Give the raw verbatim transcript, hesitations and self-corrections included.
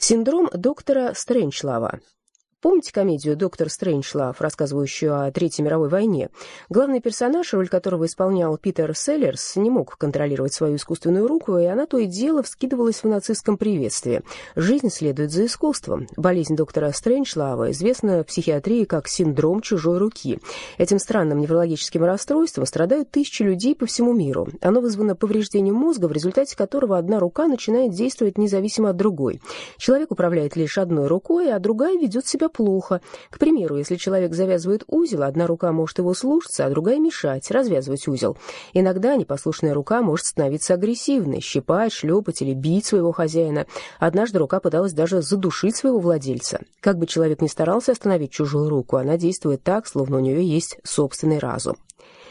Синдром доктора Стрейнджлава. Помните комедию «Доктор Стрейнджлав», рассказывающую о Третьей мировой войне? Главный персонаж, роль которого исполнял Питер Селлерс, не мог контролировать свою искусственную руку, и она то и дело вскидывалась в нацистском приветствии. Жизнь следует за искусством. Болезнь доктора Стрейнджлава известна в психиатрии как синдром чужой руки. Этим странным неврологическим расстройством страдают тысячи людей по всему миру. Оно вызвано повреждением мозга, в результате которого одна рука начинает действовать независимо от другой. Человек управляет лишь одной рукой, а другая ведет себя плохо. К примеру, если человек завязывает узел, одна рука может его слушаться, а другая мешать, развязывать узел. Иногда непослушная рука может становиться агрессивной, щипать, шлепать или бить своего хозяина. Однажды рука пыталась даже задушить своего владельца. Как бы человек ни старался остановить чужую руку, она действует так, словно у нее есть собственный разум.